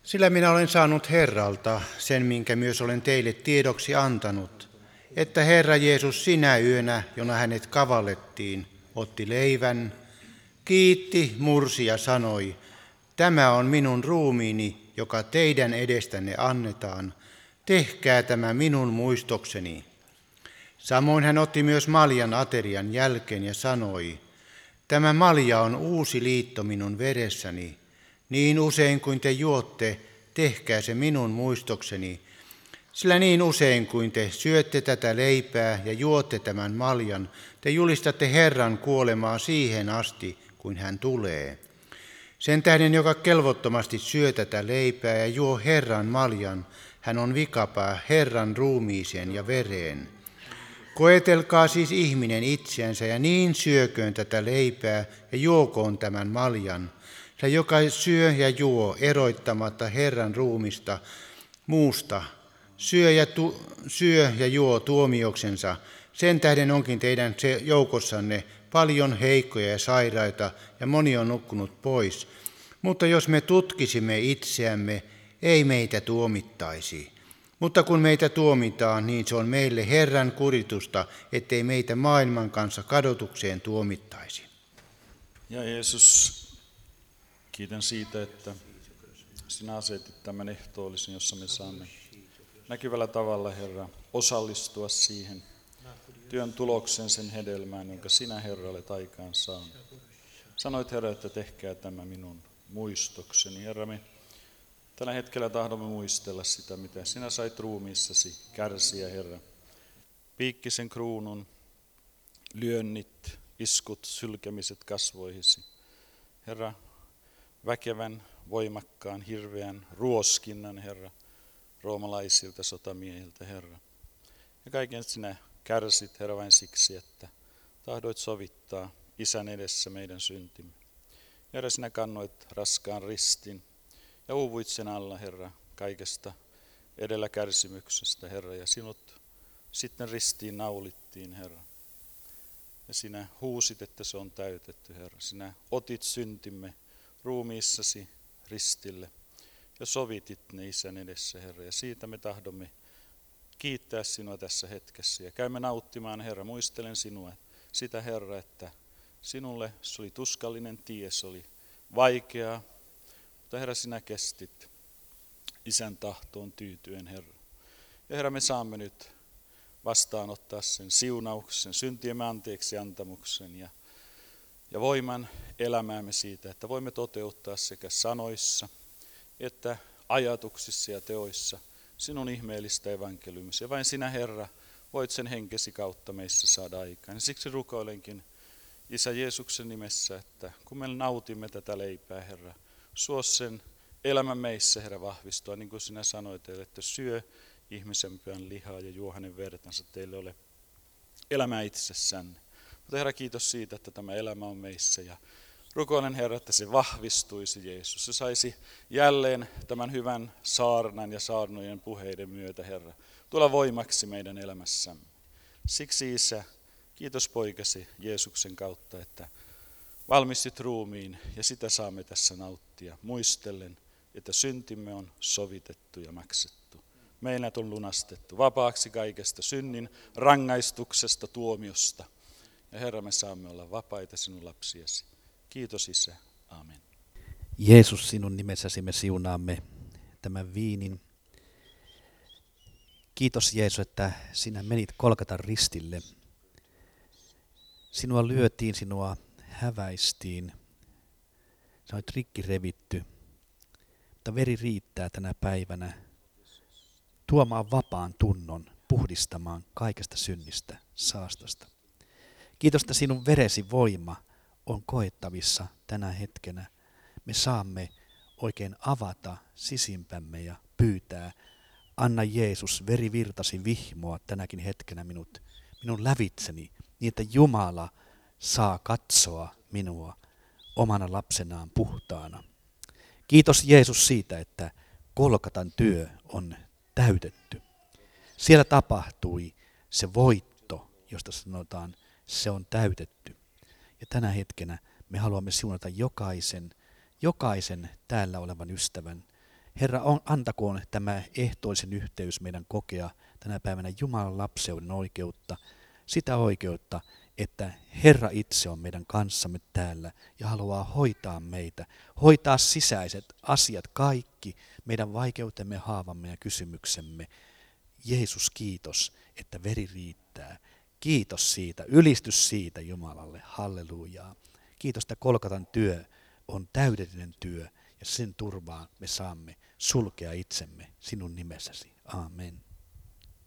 Sillä minä olen saanut Herralta sen, minkä myös olen teille tiedoksi antanut, että Herra Jeesus sinä yönä, jona hänet kavallettiin, otti leivän, kiitti, mursi ja sanoi, tämä on minun ruumiini, joka teidän edestänne annetaan, tehkää tämä minun muistokseni. Samoin hän otti myös maljan aterian jälkeen ja sanoi, tämä malja on uusi liitto minun veressäni, niin usein kuin te juotte, tehkää se minun muistokseni, sillä niin usein kuin te syötte tätä leipää ja juotte tämän maljan, te julistatte Herran kuolemaa siihen asti, kuin hän tulee. Sen tähden, joka kelvottomasti syö tätä leipää ja juo Herran maljan, hän on vikapää Herran ruumiiseen ja vereen. Koetelkaa siis ihminen itseänsä ja niin syököön tätä leipää ja juokoon tämän maljan. Sillä joka syö ja juo eroittamatta Herran ruumista muusta, syö ja juo tuomioksensa. Sen tähden onkin teidän joukossanne paljon heikkoja ja sairaita ja moni on nukkunut pois. Mutta jos me tutkisimme itseämme, ei meitä tuomittaisi. Mutta kun meitä tuomitaan, niin se on meille Herran kuritusta, ettei meitä maailman kanssa kadotukseen tuomittaisi. Ja Jeesus, kiitän siitä, että sinä asetit tämän ehtoollisen, jossa me saamme näkyvällä tavalla, Herra, osallistua siihen työn tulokseen, sen hedelmään, jonka sinä, Herra, olet aikaan saanut. Sanoit, Herra, että tehkää tämä minun muistokseni. Herra, me tällä hetkellä tahdomme muistella sitä, mitä sinä sait ruumiissasi kärsiä, Herra. Piikkisen kruunun, lyönnit, iskut, sylkemiset kasvoihisi. Herra, väkevän, voimakkaan, hirveän ruoskinnan, Herra, roomalaisilta sotamiehiltä, Herra. Ja kaiken sinä kärsit, Herra, vain siksi, että tahdoit sovittaa Isän edessä meidän syntimme. Herra, sinä kannoit raskaan ristin ja uuvuit sen alla, Herra, kaikesta edellä kärsimyksestä, Herra, ja sinut sitten ristiin naulittiin, Herra. Ja sinä huusit, että se on täytetty, Herra. Sinä otit syntimme ruumiissasi ristille ja sovitit ne Isän edessä, Herra. Ja siitä me tahdomme kiittää sinua tässä hetkessä. Ja käymme nauttimaan, Herra, muistelen sinua, sitä, Herra, että sinulle se oli tuskallinen tie, se oli vaikeaa, mutta Herra, sinä kestit Isän tahtoon tyytyen, Herra. Ja Herra, me saamme nyt vastaanottaa sen siunauksen, syntiemme anteeksi antamuksen ja voiman elämäämme siitä, että voimme toteuttaa sekä sanoissa että ajatuksissa ja teoissa sinun ihmeellistä evankeliumisi. Ja vain sinä, Herra, voit sen henkesi kautta meissä saada aikaan. Ja siksi rukoilenkin Isä Jeesuksen nimessä, että kun me nautimme tätä leipää, Herra, suo sen elämän meissä, Herra, vahvistua, niin kuin sinä sanoit teille, että syö ihmisen pyhän lihaa ja juo hänen vertansa, teille ole elämä itsessänne. Mutta Herra, kiitos siitä, että tämä elämä on meissä ja rukoilen, Herra, että se vahvistuisi, Jeesus. Se saisi jälleen tämän hyvän saarnan ja saarnojen puheiden myötä, Herra, tulla voimaksi meidän elämässämme. Siksi, Isä, kiitos poikasi Jeesuksen kautta, että valmistit ruumiin ja sitä saamme tässä nauttia. Muistellen, että syntimme on sovitettu ja maksettu. Meidät on lunastettu vapaaksi kaikesta synnin rangaistuksesta, tuomiosta. Ja Herra, me saamme olla vapaita sinun lapsiasi. Kiitos, Isä. Amen. Jeesus, sinun nimessäsi me siunaamme tämän viinin. Kiitos, Jeesus, että sinä menit Golgatan ristille. Sinua lyötiin, sinua häväistiin. Sä olet rikki revitty, mutta veri riittää tänä päivänä tuomaan vapaan tunnon, puhdistamaan kaikesta synnistä, saastasta. Kiitos, että sinun veresi voima on koettavissa tänä hetkenä. Me saamme oikein avata sisimpämme ja pyytää, anna Jeesus verivirtasi vihmoa tänäkin hetkenä minun lävitseni, niin että Jumala saa katsoa minua omana lapsenaan puhtaana. Kiitos Jeesus siitä, että Golgatan työ on täytetty. Siellä tapahtui se voitto, josta sanotaan, se on täytetty. Ja tänä hetkenä me haluamme siunata jokaisen täällä olevan ystävän Herra, antakoon tämä ehtoollisen yhteys meidän kokea tänä päivänä Jumalan lapseuden oikeutta, sitä oikeutta, että Herra itse on meidän kanssamme täällä ja haluaa hoitaa meitä, hoitaa sisäiset asiat, kaikki meidän vaikeutemme, haavamme ja kysymyksemme. Jeesus, kiitos, että veri riittää. Kiitos siitä, ylistys siitä Jumalalle, hallelujaa. Kiitos, että Golgatan työ on täydellinen työ ja sen turvaan me saamme sulkea itsemme sinun nimessäsi. Aamen.